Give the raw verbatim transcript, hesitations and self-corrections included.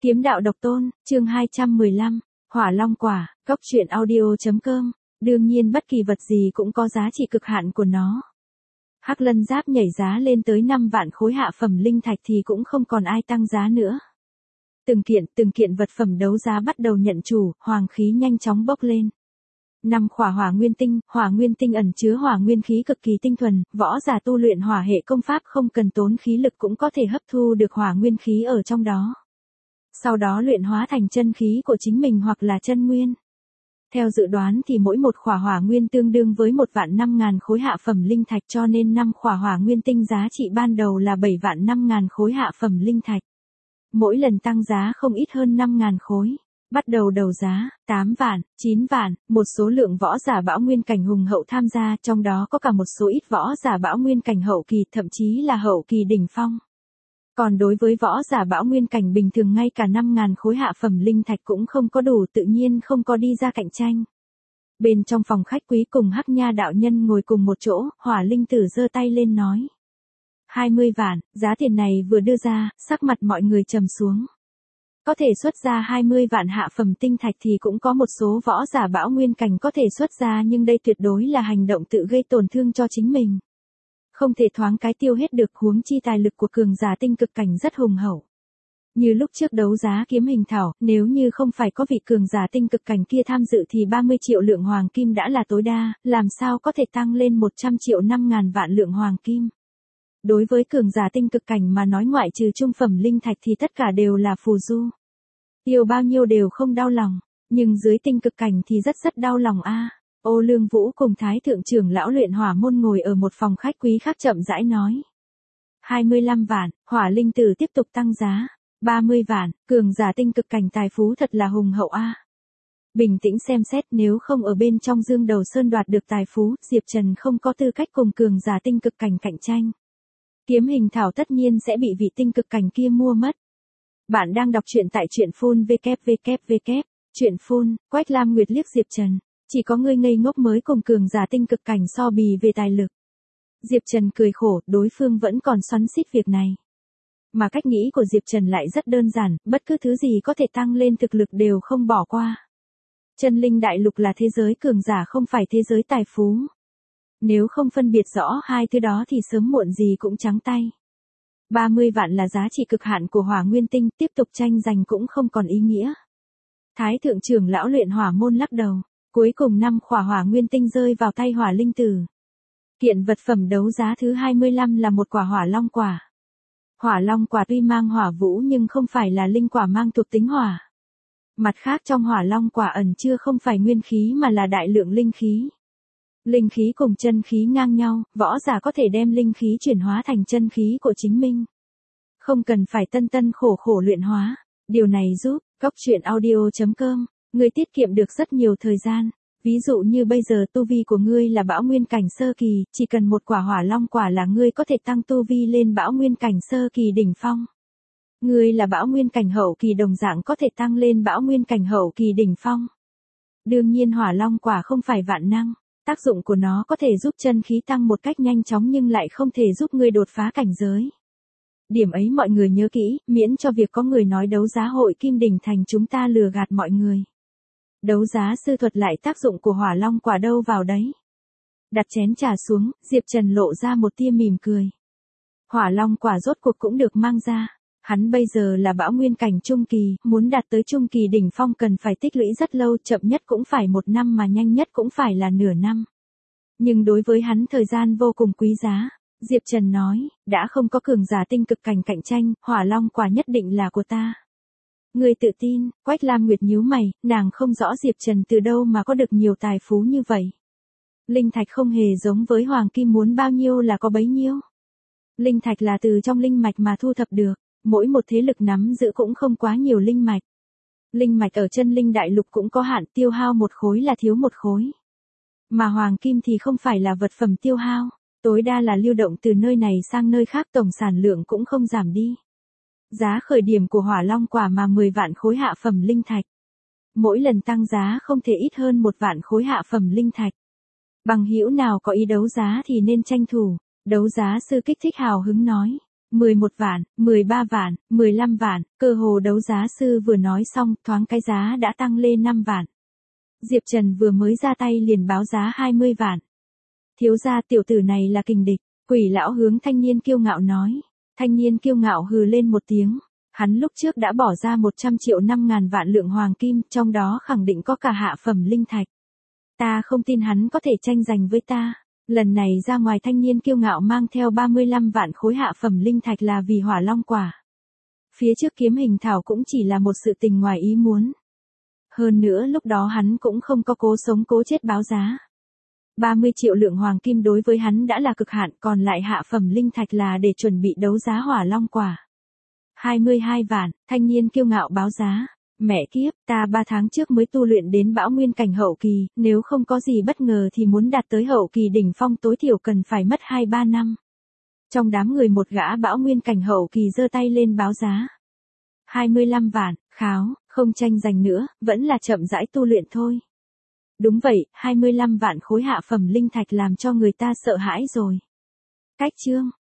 Kiếm đạo độc tôn, chương hai trăm mười lăm, Hỏa Long Quả, Cốc truyện audio.com, đương nhiên bất kỳ vật gì cũng có giá trị cực hạn của nó. Hắc Lân Giáp nhảy giá lên tới năm vạn khối hạ phẩm linh thạch thì cũng không còn ai tăng giá nữa. Từng kiện, từng kiện vật phẩm đấu giá bắt đầu nhận chủ, hoàng khí nhanh chóng bốc lên. Năm khỏa hỏa nguyên tinh, hỏa nguyên tinh ẩn chứa hỏa nguyên khí cực kỳ tinh thuần, võ giả tu luyện hỏa hệ công pháp không cần tốn khí lực cũng có thể hấp thu được hỏa nguyên khí ở trong đó. Sau đó luyện hóa thành chân khí của chính mình hoặc là chân nguyên. Theo dự đoán thì mỗi một khỏa hỏa nguyên tương đương với một vạn năm ngàn khối hạ phẩm linh thạch, cho nên năm khỏa hỏa nguyên tinh giá trị ban đầu là bảy vạn năm ngàn khối hạ phẩm linh thạch. Mỗi lần tăng giá không ít hơn năm ngàn khối. Bắt đầu đầu giá, tám vạn, chín vạn, một số lượng võ giả bão nguyên cảnh hùng hậu tham gia, trong đó có cả một số ít võ giả bão nguyên cảnh hậu kỳ, thậm chí là hậu kỳ đỉnh phong. Còn đối với võ giả bão nguyên cảnh bình thường ngay cả năm ngàn khối hạ phẩm linh thạch cũng không có đủ, tự nhiên không có đi ra cạnh tranh. Bên trong phòng khách quý cùng Hắc Nha đạo nhân ngồi cùng một chỗ, Hỏa Linh Tử giơ tay lên nói. hai mươi vạn, giá tiền này vừa đưa ra, sắc mặt mọi người trầm xuống. Có thể xuất ra hai mươi vạn hạ phẩm tinh thạch thì cũng có một số võ giả bão nguyên cảnh có thể xuất ra, nhưng đây tuyệt đối là hành động tự gây tổn thương cho chính mình. Không thể thoáng cái tiêu hết được, huống chi tài lực của cường giả tinh cực cảnh rất hùng hậu. Như lúc trước đấu giá kiếm hình thảo, nếu như không phải có vị cường giả tinh cực cảnh kia tham dự thì ba mươi triệu lượng hoàng kim đã là tối đa, làm sao có thể tăng lên một trăm triệu năm ngàn vạn lượng hoàng kim. Đối với cường giả tinh cực cảnh mà nói, ngoại trừ trung phẩm linh thạch thì tất cả đều là phù du. Tiêu bao nhiêu đều không đau lòng, nhưng dưới tinh cực cảnh thì rất rất đau lòng a. À. Ô Lương Vũ cùng Thái thượng trưởng lão luyện hỏa môn ngồi ở một phòng khách quý khác chậm rãi nói. hai mươi lăm vạn, Hỏa Linh Tử tiếp tục tăng giá. ba mươi vạn, cường giả tinh cực cảnh tài phú thật là hùng hậu a. À. Bình tĩnh xem xét, nếu không ở bên trong Dương Đầu Sơn đoạt được tài phú, Diệp Trần không có tư cách cùng cường giả tinh cực cảnh cạnh tranh. Kiếm hình thảo tất nhiên sẽ bị vị tinh cực cảnh kia mua mất. Bạn đang đọc truyện tại truyện phun www. Truyện phun, Quách Lam Nguyệt liếc Diệp Trần. Chỉ có ngươi ngây ngốc mới cùng cường giả tinh cực cảnh so bì về tài lực. Diệp Trần cười khổ, đối phương vẫn còn xoắn xít việc này. Mà cách nghĩ của Diệp Trần lại rất đơn giản, bất cứ thứ gì có thể tăng lên thực lực đều không bỏ qua. Chân linh đại lục là thế giới cường giả, không phải thế giới tài phú. Nếu không phân biệt rõ hai thứ đó thì sớm muộn gì cũng trắng tay. ba mươi vạn là giá trị cực hạn của hỏa nguyên tinh, tiếp tục tranh giành cũng không còn ý nghĩa. Thái thượng trưởng lão luyện hỏa môn lắc đầu, cuối cùng năm khỏa hỏa nguyên tinh rơi vào tay Hỏa Linh Tử. Kiện vật phẩm đấu giá thứ hai mươi lăm là một quả hỏa long quả. Hỏa long quả tuy mang hỏa vũ nhưng không phải là linh quả mang thuộc tính hỏa. Mặt khác trong hỏa long quả ẩn chứa không phải nguyên khí mà là đại lượng linh khí. Linh khí cùng chân khí ngang nhau, võ giả có thể đem linh khí chuyển hóa thành chân khí của chính mình. Không cần phải tân tân khổ khổ luyện hóa. Điều này giúp, Cốc truyện audio.com, ngươi tiết kiệm được rất nhiều thời gian. Ví dụ như bây giờ tu vi của ngươi là bão nguyên cảnh sơ kỳ, chỉ cần một quả hỏa long quả là ngươi có thể tăng tu vi lên bão nguyên cảnh sơ kỳ đỉnh phong. Ngươi là bão nguyên cảnh hậu kỳ đồng dạng có thể tăng lên bão nguyên cảnh hậu kỳ đỉnh phong. Đương nhiên hỏa long quả không phải vạn năng. Tác dụng của nó có thể giúp chân khí tăng một cách nhanh chóng nhưng lại không thể giúp ngươi đột phá cảnh giới. Điểm ấy mọi người nhớ kỹ, miễn cho việc có người nói đấu giá hội Kim Đỉnh Thành chúng ta lừa gạt mọi người. Đấu giá sư thuật lại tác dụng của hỏa long quả đâu vào đấy. Đặt chén trà xuống, Diệp Trần lộ ra một tia mỉm cười. Hỏa long quả rốt cuộc cũng được mang ra. Hắn bây giờ là bão nguyên cảnh trung kỳ, muốn đạt tới trung kỳ đỉnh phong cần phải tích lũy rất lâu, chậm nhất cũng phải một năm mà nhanh nhất cũng phải là nửa năm. Nhưng đối với hắn thời gian vô cùng quý giá. Diệp Trần nói, đã không có cường giả tinh cực cảnh cạnh tranh, hỏa long quả nhất định là của ta. Người tự tin, Quách Lam Nguyệt nhíu mày, nàng không rõ Diệp Trần từ đâu mà có được nhiều tài phú như vậy. Linh thạch không hề giống với hoàng kim, muốn bao nhiêu là có bấy nhiêu. Linh thạch là từ trong linh mạch mà thu thập được. Mỗi một thế lực nắm giữ cũng không quá nhiều linh mạch. Linh mạch ở chân linh đại lục cũng có hạn, tiêu hao một khối là thiếu một khối. Mà hoàng kim thì không phải là vật phẩm tiêu hao, tối đa là lưu động từ nơi này sang nơi khác, tổng sản lượng cũng không giảm đi. Giá khởi điểm của hỏa long quả mà mười vạn khối hạ phẩm linh thạch. Mỗi lần tăng giá không thể ít hơn một vạn khối hạ phẩm linh thạch. Bằng hữu nào có ý đấu giá thì nên tranh thủ. Đấu giá sư kích thích hào hứng nói. mười một vạn, mười ba vạn, mười lăm vạn, cơ hồ đấu giá sư vừa nói xong, thoáng cái giá đã tăng lên năm vạn. Diệp Trần vừa mới ra tay liền báo giá hai mươi vạn. Thiếu gia tiểu tử này là kình địch, Quỷ lão hướng thanh niên kiêu ngạo nói. Thanh niên kiêu ngạo hừ lên một tiếng. Hắn lúc trước đã bỏ ra một trăm triệu năm ngàn vạn lượng hoàng kim, trong đó khẳng định có cả hạ phẩm linh thạch. Ta không tin hắn có thể tranh giành với ta. Lần này ra ngoài thanh niên kiêu ngạo mang theo ba mươi lăm vạn khối hạ phẩm linh thạch là vì hỏa long quả. Phía trước kiếm hình thảo cũng chỉ là một sự tình ngoài ý muốn. Hơn nữa lúc đó hắn cũng không có cố sống cố chết báo giá. ba mươi triệu lượng hoàng kim đối với hắn đã là cực hạn, còn lại hạ phẩm linh thạch là để chuẩn bị đấu giá hỏa long quả. hai mươi hai vạn, thanh niên kiêu ngạo báo giá. Mẹ kiếp, ta ba tháng trước mới tu luyện đến bão nguyên cảnh hậu kỳ, nếu không có gì bất ngờ thì muốn đạt tới hậu kỳ đỉnh phong tối thiểu cần phải mất hai ba năm. Trong đám người một gã bão nguyên cảnh hậu kỳ giơ tay lên báo giá. hai mươi lăm vạn, kháo, không tranh giành nữa, vẫn là chậm rãi tu luyện thôi. Đúng vậy, hai mươi lăm vạn khối hạ phẩm linh thạch làm cho người ta sợ hãi rồi. Cách chương